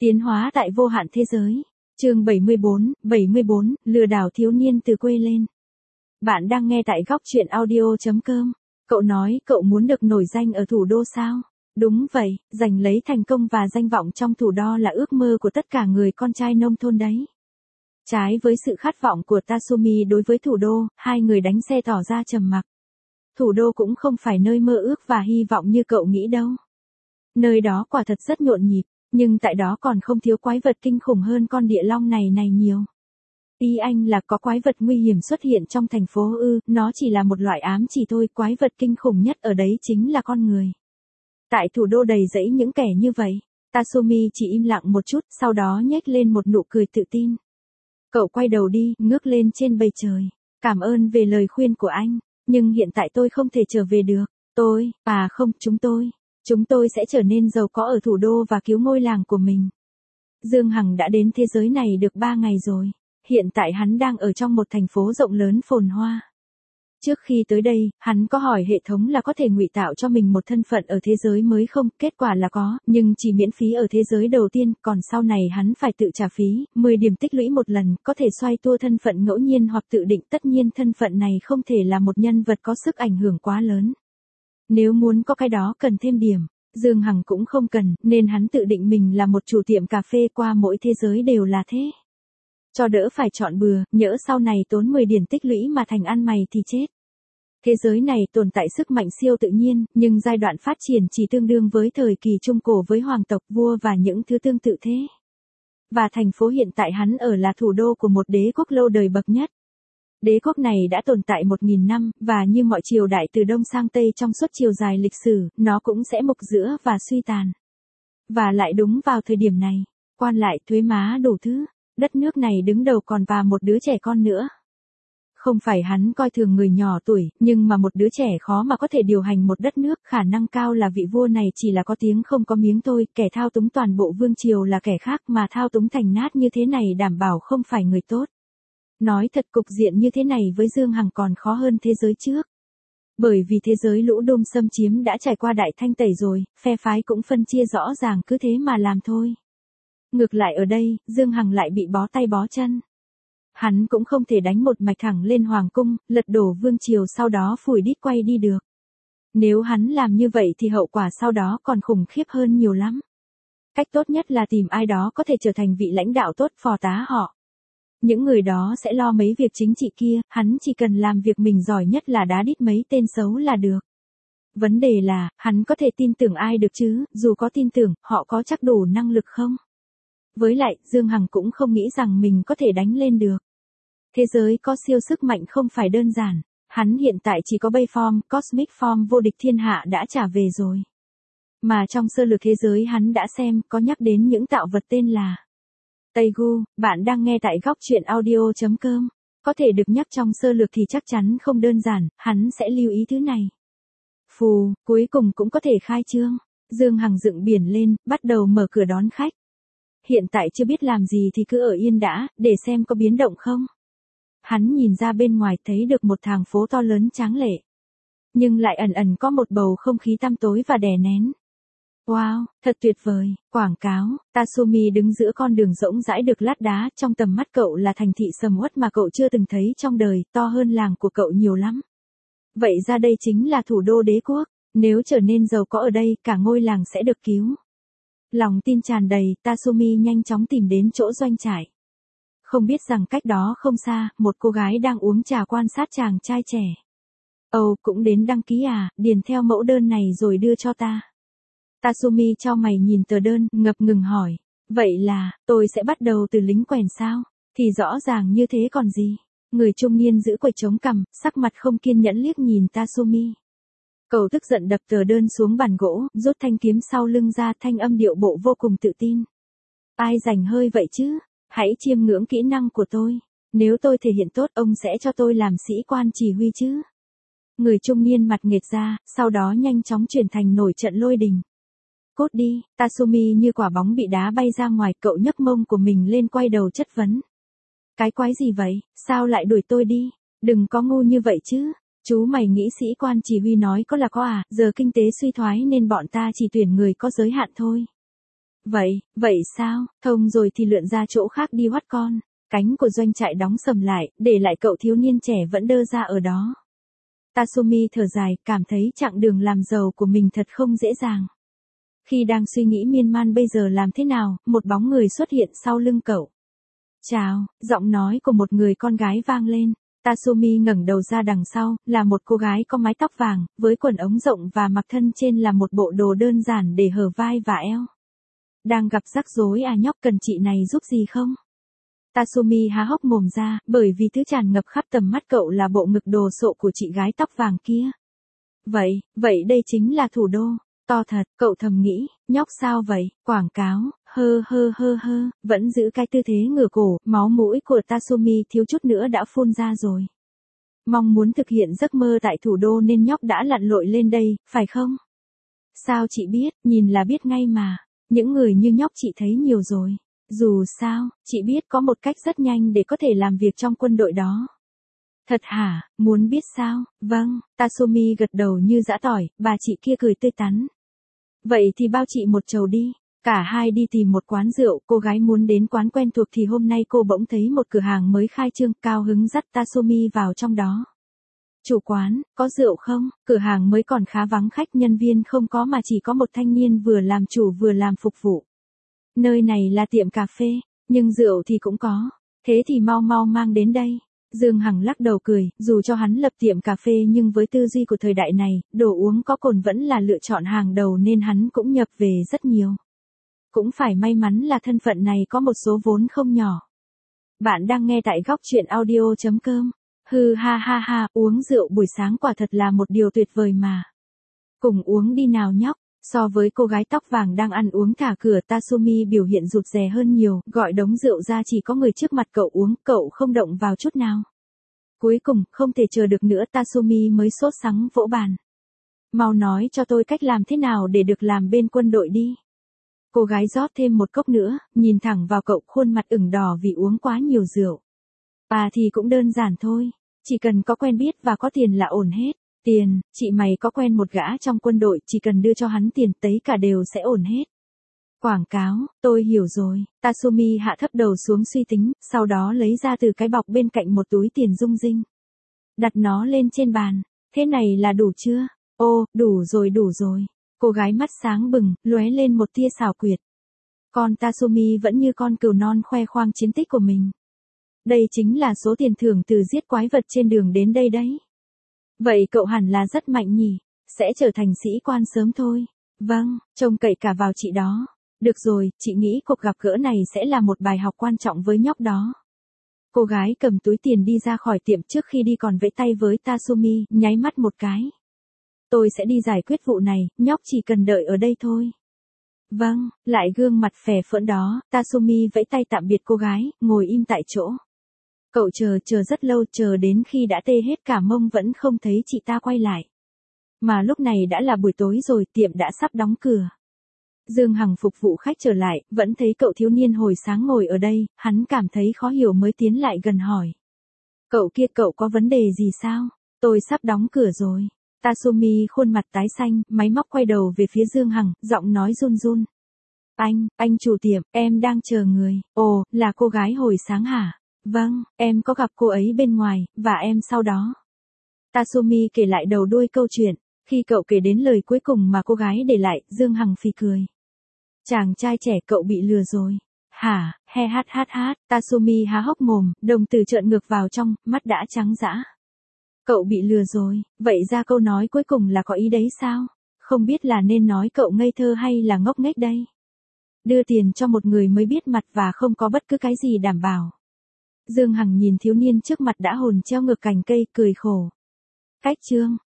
Tiến hóa tại vô hạn thế giới. Chương 74, lừa đảo thiếu niên từ quê lên. Bạn đang nghe tại góc truyện audio.com. Cậu nói cậu muốn được nổi danh ở thủ đô sao? Đúng vậy, giành lấy thành công và danh vọng trong thủ đô là ước mơ của tất cả người con trai nông thôn đấy. Trái với sự khát vọng của Tatsumi đối với thủ đô, hai người đánh xe tỏ ra trầm mặc. Thủ đô cũng không phải nơi mơ ước và hy vọng như cậu nghĩ đâu. Nơi đó quả thật rất nhộn nhịp, nhưng tại đó còn không thiếu quái vật kinh khủng hơn con địa long này nhiều. Ý anh là có quái vật nguy hiểm xuất hiện trong thành phố ư? Nó chỉ là một loại ám chỉ thôi, quái vật kinh khủng nhất ở đấy chính là con người. Tại thủ đô đầy rẫy những kẻ như vậy. Tatsumi chỉ im lặng một chút, sau đó nhếch lên một nụ cười tự tin. Cậu quay đầu đi, ngước lên trên bầu trời. Cảm ơn về lời khuyên của anh, nhưng hiện tại tôi không thể trở về được. Chúng tôi sẽ trở nên giàu có ở thủ đô và cứu ngôi làng của mình. Dương Hằng đã đến thế giới này được 3 ngày rồi. Hiện tại hắn đang ở trong một thành phố rộng lớn phồn hoa. Trước khi tới đây, hắn có hỏi hệ thống là có thể ngụy tạo cho mình một thân phận ở thế giới mới không, kết quả là có, nhưng chỉ miễn phí ở thế giới đầu tiên, còn sau này hắn phải tự trả phí, 10 điểm tích lũy một lần, có thể xoay tua thân phận ngẫu nhiên hoặc tự định, tất nhiên thân phận này không thể là một nhân vật có sức ảnh hưởng quá lớn. Nếu muốn có cái đó cần thêm điểm, Dương Hằng cũng không cần, nên hắn tự định mình là một chủ tiệm cà phê qua mỗi thế giới đều là thế. Cho đỡ phải chọn bừa, nhỡ sau này tốn 10 điểm tích lũy mà thành ăn mày thì chết. Thế giới này tồn tại sức mạnh siêu tự nhiên, nhưng giai đoạn phát triển chỉ tương đương với thời kỳ trung cổ với hoàng tộc, vua và những thứ tương tự thế. Và thành phố hiện tại hắn ở là thủ đô của một đế quốc lâu đời bậc nhất. Đế quốc này đã tồn tại 1.000 năm, và như mọi triều đại từ Đông sang Tây trong suốt chiều dài lịch sử, nó cũng sẽ mục rữa và suy tàn. Và lại đúng vào thời điểm này, quan lại, thuế má đủ thứ, đất nước này đứng đầu còn và một đứa trẻ con nữa. Không phải hắn coi thường người nhỏ tuổi, nhưng mà một đứa trẻ khó mà có thể điều hành một đất nước, khả năng cao là vị vua này chỉ là có tiếng không có miếng thôi, kẻ thao túng toàn bộ vương triều là kẻ khác, mà thao túng thành nát như thế này đảm bảo không phải người tốt. Nói thật, cục diện như thế này với Dương Hằng còn khó hơn thế giới trước. Bởi vì thế giới lũ đôm xâm chiếm đã trải qua đại thanh tẩy rồi, phe phái cũng phân chia rõ ràng, cứ thế mà làm thôi. Ngược lại ở đây, Dương Hằng lại bị bó tay bó chân. Hắn cũng không thể đánh một mạch thẳng lên hoàng cung, lật đổ vương triều sau đó phủi đít quay đi được. Nếu hắn làm như vậy thì hậu quả sau đó còn khủng khiếp hơn nhiều lắm. Cách tốt nhất là tìm ai đó có thể trở thành vị lãnh đạo tốt, phò tá họ. Những người đó sẽ lo mấy việc chính trị kia, hắn chỉ cần làm việc mình giỏi nhất là đá đít mấy tên xấu là được. Vấn đề là, hắn có thể tin tưởng ai được chứ, dù có tin tưởng, họ có chắc đủ năng lực không? Với lại, Dương Hằng cũng không nghĩ rằng mình có thể đánh lên được. Thế giới có siêu sức mạnh không phải đơn giản. Hắn hiện tại chỉ có Bay Form, Cosmic Form vô địch thiên hạ đã trả về rồi. Mà trong sơ lược thế giới hắn đã xem, có nhắc đến những tạo vật tên là Teigu. Bạn đang nghe tại góc truyện audio.com. Có thể được nhắc trong sơ lược thì chắc chắn không đơn giản, hắn sẽ lưu ý thứ này. Phù, cuối cùng cũng có thể khai trương. Dương Hằng dựng biển lên, bắt đầu mở cửa đón khách. Hiện tại chưa biết làm gì thì cứ ở yên đã, để xem có biến động không. Hắn nhìn ra bên ngoài thấy được một thành phố to lớn tráng lệ. Nhưng lại ẩn ẩn có một bầu không khí tăm tối và đè nén. Wow, thật tuyệt vời, quảng cáo. Tatsumi đứng giữa con đường rỗng rãi được lát đá, trong tầm mắt cậu là thành thị sầm uất mà cậu chưa từng thấy trong đời, to hơn làng của cậu nhiều lắm. Vậy ra đây chính là thủ đô đế quốc, nếu trở nên giàu có ở đây, cả ngôi làng sẽ được cứu. Lòng tin tràn đầy, Tatsumi nhanh chóng tìm đến chỗ doanh trại. Không biết rằng cách đó không xa, một cô gái đang uống trà quan sát chàng trai trẻ. Ồ, cũng đến đăng ký à, điền theo mẫu đơn này rồi đưa cho ta. Tatsumi chau mày nhìn tờ đơn, ngập ngừng hỏi. Vậy là, tôi sẽ bắt đầu từ lính quèn sao? Thì rõ ràng như thế còn gì? Người trung niên giữ quầy chống cằm, sắc mặt không kiên nhẫn liếc nhìn Tatsumi. Cậu tức giận đập tờ đơn xuống bàn gỗ, rút thanh kiếm sau lưng ra, thanh âm điệu bộ vô cùng tự tin. Ai rảnh hơi vậy chứ? Hãy chiêm ngưỡng kỹ năng của tôi. Nếu tôi thể hiện tốt, ông sẽ cho tôi làm sĩ quan chỉ huy chứ? Người trung niên mặt nghệt ra, sau đó nhanh chóng chuyển thành nổi trận lôi đình. Cút đi, Tatsumi như quả bóng bị đá bay ra ngoài, cậu nhấc mông của mình lên quay đầu chất vấn. Cái quái gì vậy, sao lại đuổi tôi đi? Đừng có ngu như vậy chứ. Chú mày nghĩ sĩ quan chỉ huy nói có là có à, giờ kinh tế suy thoái nên bọn ta chỉ tuyển người có giới hạn thôi. Vậy sao, thông rồi thì lượn ra chỗ khác đi hoắt con. Cánh của doanh trại đóng sầm lại, để lại cậu thiếu niên trẻ vẫn đơ ra ở đó. Tasumi thở dài, cảm thấy chặng đường làm giàu của mình thật không dễ dàng. Khi đang suy nghĩ miên man bây giờ làm thế nào, một bóng người xuất hiện sau lưng cậu. Chào, giọng nói của một người con gái vang lên. Tasumi ngẩng đầu ra đằng sau, là một cô gái có mái tóc vàng, với quần ống rộng và mặc thân trên là một bộ đồ đơn giản để hở vai và eo. Đang gặp rắc rối à nhóc, cần chị này giúp gì không? Tasumi há hốc mồm ra, bởi vì thứ tràn ngập khắp tầm mắt cậu là bộ ngực đồ sộ của chị gái tóc vàng kia. Vậy đây chính là thủ đô. To thật, cậu thầm nghĩ, nhóc sao vậy, quảng cáo, vẫn giữ cái tư thế ngửa cổ, máu mũi của Tasumi thiếu chút nữa đã phun ra rồi. Mong muốn thực hiện giấc mơ tại thủ đô nên nhóc đã lặn lội lên đây, phải không? Sao chị biết, nhìn là biết ngay mà, những người như nhóc chị thấy nhiều rồi. Dù sao, chị biết có một cách rất nhanh để có thể làm việc trong quân đội đó. Thật hả, muốn biết sao? Vâng, Tasumi gật đầu như giã tỏi, bà chị kia cười tươi tắn. Vậy thì bao chị một chầu đi. Cả hai đi tìm một quán rượu, cô gái muốn đến quán quen thuộc thì hôm nay cô bỗng thấy một cửa hàng mới khai trương, cao hứng dắt Tasumi vào trong đó. Chủ quán, có rượu không? Cửa hàng mới còn khá vắng khách, nhân viên không có mà chỉ có một thanh niên vừa làm chủ vừa làm phục vụ. Nơi này là tiệm cà phê, nhưng rượu thì cũng có. Thế thì mau mau mang đến đây. Dương Hằng lắc đầu cười, dù cho hắn lập tiệm cà phê nhưng với tư duy của thời đại này, đồ uống có cồn vẫn là lựa chọn hàng đầu nên hắn cũng nhập về rất nhiều. Cũng phải may mắn là thân phận này có một số vốn không nhỏ. Bạn đang nghe tại góc truyện audio.com. Hừ ha, uống rượu buổi sáng quả thật là một điều tuyệt vời mà. Cùng uống đi nào nhóc. So với cô gái tóc vàng đang ăn uống thả cửa, Tasumi biểu hiện rụt rè hơn nhiều, gọi đống rượu ra chỉ có người trước mặt cậu uống, cậu không động vào chút nào. Cuối cùng, không thể chờ được nữa, Tasumi mới sốt sắng vỗ bàn. Mau nói cho tôi cách làm thế nào để được làm bên quân đội đi. Cô gái rót thêm một cốc nữa, nhìn thẳng vào cậu, khuôn mặt ửng đỏ vì uống quá nhiều rượu. Thì cũng đơn giản thôi, chỉ cần có quen biết và có tiền là ổn hết. Tiền, chị mày có quen một gã trong quân đội, chỉ cần đưa cho hắn tiền tấy cả đều sẽ ổn hết. Quảng cáo, tôi hiểu rồi. Tasumi hạ thấp đầu xuống suy tính, sau đó lấy ra từ cái bọc bên cạnh một túi tiền rung rinh. Đặt nó lên trên bàn. Thế này là đủ chưa? Ô, đủ rồi. Cô gái mắt sáng bừng, lóe lên một tia xảo quyệt. Còn Tasumi vẫn như con cừu non khoe khoang chiến tích của mình. Đây chính là số tiền thưởng từ giết quái vật trên đường đến đây đấy. Vậy cậu hẳn là rất mạnh nhỉ, sẽ trở thành sĩ quan sớm thôi. Vâng, trông cậy cả vào chị đó. Được rồi, chị nghĩ cuộc gặp gỡ này sẽ là một bài học quan trọng với nhóc đó. Cô gái cầm túi tiền đi ra khỏi tiệm, trước khi đi còn vẫy tay với Tasumi, nháy mắt một cái. Tôi sẽ đi giải quyết vụ này, nhóc chỉ cần đợi ở đây thôi. Vâng, lại gương mặt phè phỡn đó, Tasumi vẫy tay tạm biệt cô gái, ngồi im tại chỗ. Cậu chờ rất lâu, chờ đến khi đã tê hết cả mông vẫn không thấy chị ta quay lại. Mà lúc này đã là buổi tối rồi, tiệm đã sắp đóng cửa. Dương Hằng phục vụ khách trở lại, vẫn thấy cậu thiếu niên hồi sáng ngồi ở đây, hắn cảm thấy khó hiểu mới tiến lại gần hỏi. Cậu kia, cậu có vấn đề gì sao? Tôi sắp đóng cửa rồi. Tasumi khuôn mặt tái xanh, máy móc quay đầu về phía Dương Hằng, giọng nói run run. Anh chủ tiệm, em đang chờ người. Ồ, là cô gái hồi sáng hả? Vâng, em có gặp cô ấy bên ngoài, và em sau đó. Tasumi kể lại đầu đuôi câu chuyện. Khi cậu kể đến lời cuối cùng mà cô gái để lại, Dương Hằng phì cười. Chàng trai trẻ, cậu bị lừa rồi. Hả, hát. Tasumi há hốc mồm, đồng tử trợn ngược vào trong, mắt đã trắng dã. Cậu bị lừa rồi, vậy ra câu nói cuối cùng là có ý đấy sao? Không biết là nên nói cậu ngây thơ hay là ngốc nghếch đây? Đưa tiền cho một người mới biết mặt và không có bất cứ cái gì đảm bảo. Dương Hằng nhìn thiếu niên trước mặt đã hồn treo ngược cành cây, cười khổ. Cách chương